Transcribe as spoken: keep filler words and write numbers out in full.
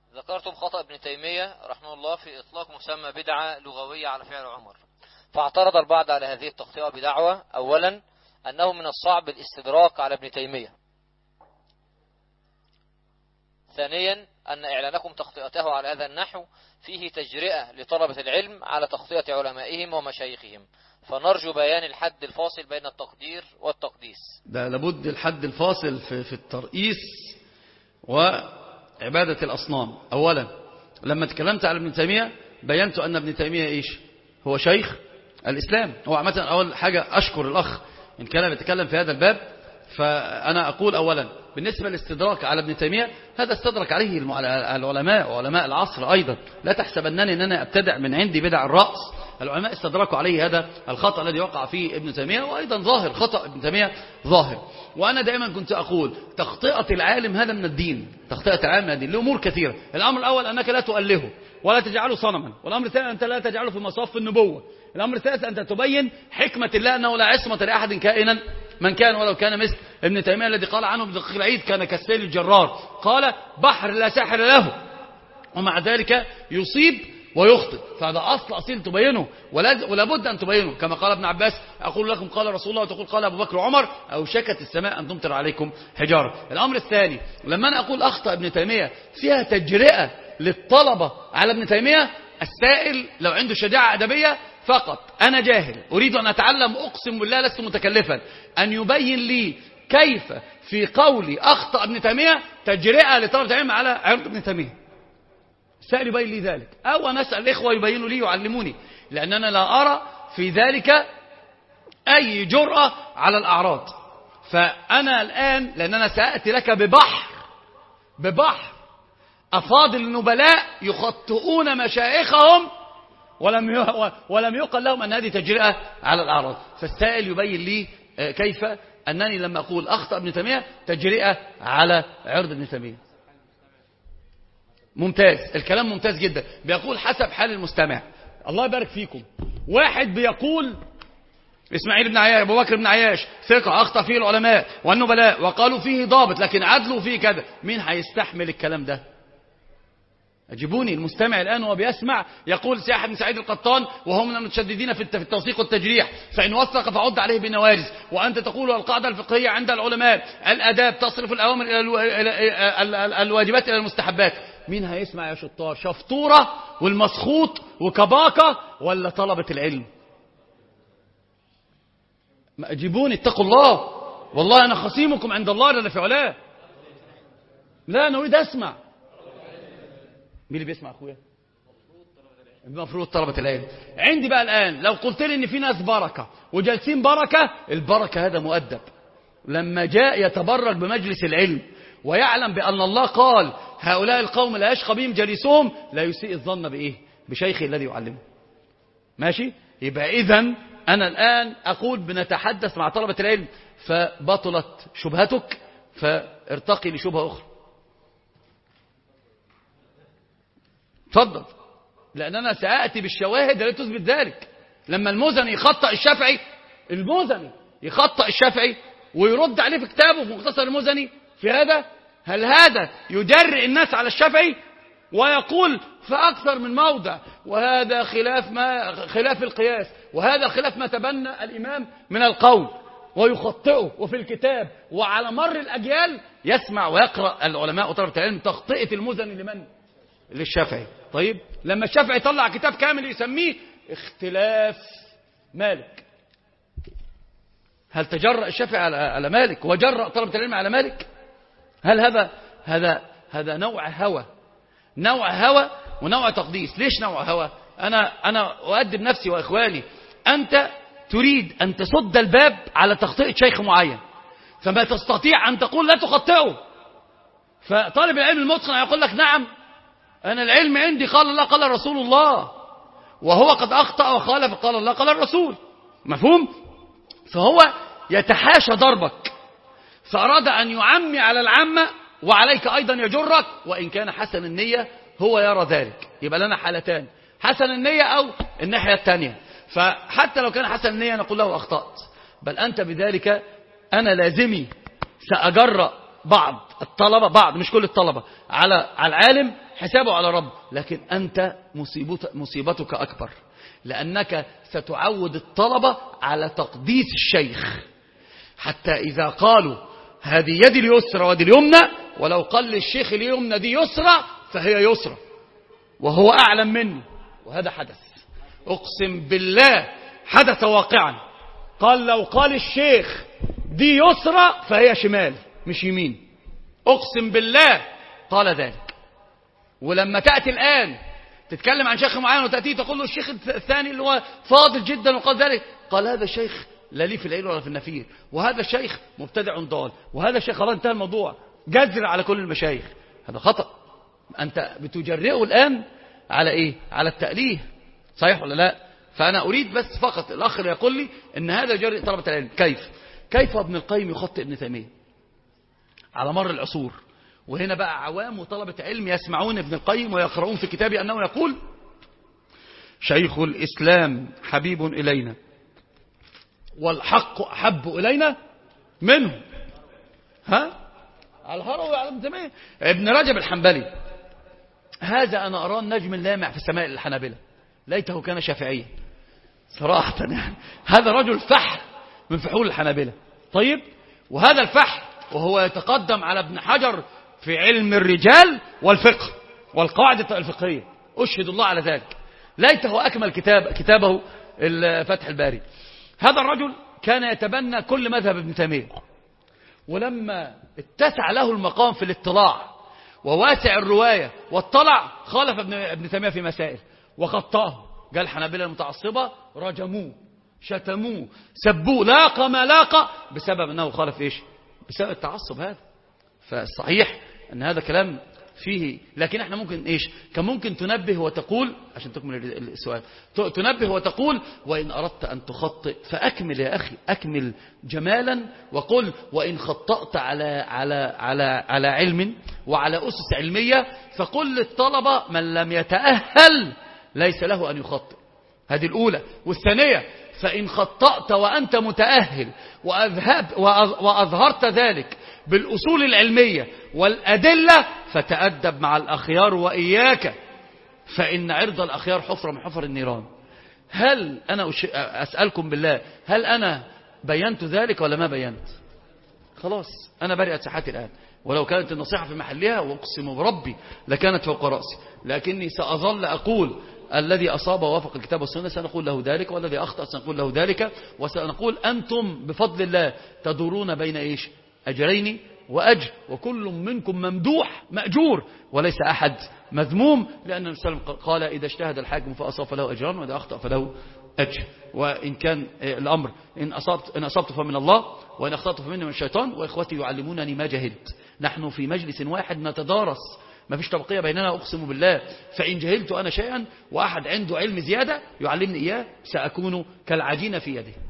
ذكرتم خطأ ابن تيمية رحمه الله في إطلاق مسمى بدعة لغوية على فعل عمر، فاعترض البعض على هذه التخطئة بدعوة: أولا أنه من الصعب الاستدراك على ابن تيمية، ثانيا أن إعلانكم تخطئته على هذا النحو فيه تجرئة لطلبة العلم على تخطئة علمائهم ومشايخهم، فنرجو بيان الحد الفاصل بين التقدير والتقديس. ده لابد الحد الفاصل في, في الترئيس وعبادة الأصنام. أولا لما تكلمت على ابن تيمية بينت أن ابن تيمية إيش؟ هو شيخ الإسلام. هو عامة أول حاجة أشكر الأخ إن كان بيتكلم في هذا الباب، فأنا أقول أولا بالنسبة للاستدراك على ابن تيمية هذا استدرك عليه العلماء وعلماء العصر أيضا، لا تحسبنني أن أنا أبتدع من عندي بدع الرأس. العلماء استدركوا عليه هذا الخطأ الذي وقع فيه ابن تيمية، وأيضا ظاهر خطأ ابن تيمية ظاهر. وأنا دائما كنت أقول تخطئة العالم هذا من الدين، تخطئة العالم من الدين لأمور كثيرة. الأمر الأول أنك لا تؤلهه ولا تجعله صنما، والأمر الثاني أنت لا تجعله في مصاف النبوة، الأمر الثالث أنت تبين حكمة الله أنه لا عصمة لأحد كائنا من كان ولو كان مثل ابن تيمية الذي قال عنه ابن دقيق العيد كان كالسيل الجرار، قال بحر لا ساحر له، ومع ذلك يصيب ويخطئ. فهذا أصل أصيل تبينه ولا بد أن تبينه، كما قال ابن عباس أقول لكم قال رسول الله وتقول قال أبو بكر وعمر أو شكت السماء أن تمطر عليكم حجارة. الأمر الثاني لما أنا أقول أخطأ ابن تيمية فيها تجرئة للطلبة على ابن تيمية، السائل لو عنده شجاعة أدبية فقط، أنا جاهل أريد أن أتعلم أقسم بالله لست متكلفا، أن يبين لي كيف في قولي أخطأ ابن تيمية تجرئة لطلبة العلم على عرض ابن تيمية. السائل يبين لي ذلك أو أنا أسأل الإخوة يبينوا لي يعلموني، لأننا لا أرى في ذلك أي جرأة على الأعراض. فأنا الآن لأننا سأأتي لك ببحر ببحر أفاضل النبلاء يخطئون مشايخهم ولم ولم يقل لهم أن هذه تجرئة على الأعراض. فالسائل يبين لي كيف أنني لما أقول أخطأ ابن تيمية تجرئة على عرض ابن تيمية. ممتاز، الكلام ممتاز جدا. بيقول حسب حال المستمع. الله يبارك فيكم. واحد بيقول إسماعيل بن عياش أبو بكر بن عياش ثقة أخطأ فيه العلماء والنبلاء وقالوا فيه ضابط لكن عدلوا فيه كذا، مين هيستحمل الكلام ده؟ أجيبوني. المستمع الآن وهو بيسمع يقول سي أحمد بن سعيد القطان وهو من المتشددين في التوثيق والتجريح، فإن وثق فعد عليه بالنوارز، وأنت تقول القاعدة الفقهية عند العلماء الآداب تصرف الأوامر إلى الواجبات إلى المستحبات. مين هيسمع يا شطار؟ شفطورة والمسخوط وكباكة ولا طلبة العلم؟ ما أجيبوني اتقوا الله، والله أنا خصيمكم عند الله لنا في علاه. لا أنا أريد أسمع. مين اللي بيسمع أخويا؟ المفروض طلبة العلم. عندي بقى الآن لو قلت لي إن في ناس بركة وجالسين بركة، البركة هذا مؤدب لما جاء يتبرك بمجلس العلم ويعلم بأن الله قال هؤلاء القوم لا يشقى بهم جليسهم، لا يسيء الظن بإيه؟ بشيخه الذي يعلمه. ماشي؟ يبقى إذن أنا الآن أقول بنتحدث مع طلبة العلم، فبطلت شبهتك فارتقي لشبهة أخرى. تفضل، لأن أنا سأأتي بالشواهد التي تثبت ذلك. لما المزني يخطأ الشافعي، المزني يخطأ الشافعي ويرد عليه في كتابه في مختصر المزني في هذا، هل هذا يجرئ الناس على الشافعي؟ ويقول في أكثر من موضع وهذا خلاف ما خلاف القياس، وهذا خلاف ما تبنى الإمام من القول، ويخطئه وفي الكتاب، وعلى مر الأجيال يسمع ويقرأ العلماء وطلبة العلم تخطئة المزني لمن؟ للشافعي. طيب لما الشافعي طلع كتاب كامل يسميه اختلاف مالك، هل تجرأ الشافعي على مالك وجرأ طلبة العلم على مالك؟ هل هذا هذا هذا نوع هوى، نوع هوى ونوع تقديس. ليش نوع هوى؟ أنا أنا أؤدب نفسي وإخواني. أنت تريد أن تسد الباب على تخطئة شيخ معين، فما تستطيع أن تقول لا تخطئه. فطالب العلم المتقن يقول لك نعم أنا العلم عندي قال الله قال رسول الله، وهو قد أخطأ وخالف قال الله قال الرسول. مفهوم؟ فهو يتحاشى ضربك، فأراد أن يعمي على العامة وعليك أيضا يجرك، وإن كان حسن النية هو يرى ذلك. يبقى لنا حالتان، حسن النية أو الناحية الثانية. فحتى لو كان حسن النية نقول له أخطأت، بل أنت بذلك أنا لازمي سأجرأ بعض الطلبة، بعض مش كل الطلبة، على على العالم حسابه على رب، لكن أنت مصيبتك أكبر، لأنك ستعود الطلبة على تقديس الشيخ، حتى إذا قالوا هذه يدي اليسرى ودي اليمنى، ولو قال للشيخ اليمنى دي يسرى فهي يسرى وهو أعلم منه. وهذا حدث، أقسم بالله حدث واقعا. قال لو قال الشيخ دي يسرى فهي شمال مش يمين، أقسم بالله قال ذلك. ولما تأتي الآن تتكلم عن شيخ معين وتأتي تقول له الشيخ الثاني اللي هو فاضل جدا وقال ذلك، قال هذا الشيخ لا لي في العيل ولا في النفير، وهذا الشيخ مبتدع ضال، وهذا الشيخ خلاص انتهى الموضوع، جذر على كل المشايخ. هذا خطأ، أنت بتجرئه الآن على إيه؟ على التأليه، صحيح ولا لا؟ فأنا أريد بس فقط الأخ اللي يقول لي إن هذا جرئ طلبة العلم. كيف؟ كيف ابن القيم يخطئ ابن تيمية على مر العصور؟ وهنا بقى عوام وطلبة علم يسمعون ابن القيم ويقرؤون في كتابه أنه يقول شيخ الإسلام حبيب إلينا والحق أحب إلينا منه. ها؟ على الهروي على ابن تيمية. ابن رجب الحنبلي هذا أنا أراه النجم اللامع في السماء الحنابلة، ليته كان شافعيا صراحة يعني. هذا رجل فحل من فحول الحنابلة. طيب، وهذا الفحل وهو يتقدم على ابن حجر في علم الرجال والفقه والقاعدة الفقهية، أشهد الله على ذلك، ليته أكمل كتاب كتابه فتح الباري. هذا الرجل كان يتبنى كل مذهب ابن تيمية، ولما اتسع له المقام في الاطلاع وواسع الرواية واطلع خالف ابن, ابن تيمية في مسائل وخطاه. قال الحنابلة المتعصبة رجموه شتموه سبوه لاقى ما لاقى بسبب أنه خالف إيش؟ بسبب التعصب هذا. فالصحيح أن هذا كلام فيه، لكن احنا ممكن إيش؟ كان ممكن تنبه وتقول، عشان تكمل السؤال، تنبه وتقول وإن أردت أن تخطئ فأكمل يا أخي، أكمل جمالا وقل وإن خطأت على على على على علم وعلى أسس علمية فقل للطلبة من لم يتأهل ليس له أن يخطئ. هذه الأولى. والثانية فإن خطأت وأنت متأهل وأذهب وأظهرت ذلك بالأصول العلمية والأدلة فتأدب مع الأخيار وإياك، فإن عرض الأخيار حفرة من حفر النيران. هل أنا أسألكم بالله هل أنا بينت ذلك ولا ما بينت؟ خلاص أنا برئت ساحتي الآن، ولو كانت النصيحة في محلها وأقسم بربي لكانت فوق رأسي، لكني سأظل أقول الذي أصاب ووافق الكتاب والسنة سنقول له ذلك، والذي أخطأ سنقول له ذلك، وسنقول أنتم بفضل الله تدورون بين إيش؟ أجرين وأجر، وكل منكم ممدوح مأجور وليس أحد مذموم، لأن النبي صلى الله عليه وسلم قال إذا اجتهد الحاكم فأصاب فله أجران وإذا أخطأ فله أجر. وإن كان الأمر إن أصبت, إن أصبت فمن الله وإن أخطأت فمني من الشيطان، وإخوتي يعلمونني ما جهلت. نحن في مجلس واحد نتدارس، ما فيش طبقية بيننا أقسم بالله. فإن جهلت أنا شيئا وأحد عنده علم زيادة يعلمني إياه سأكون كالعجين في يده.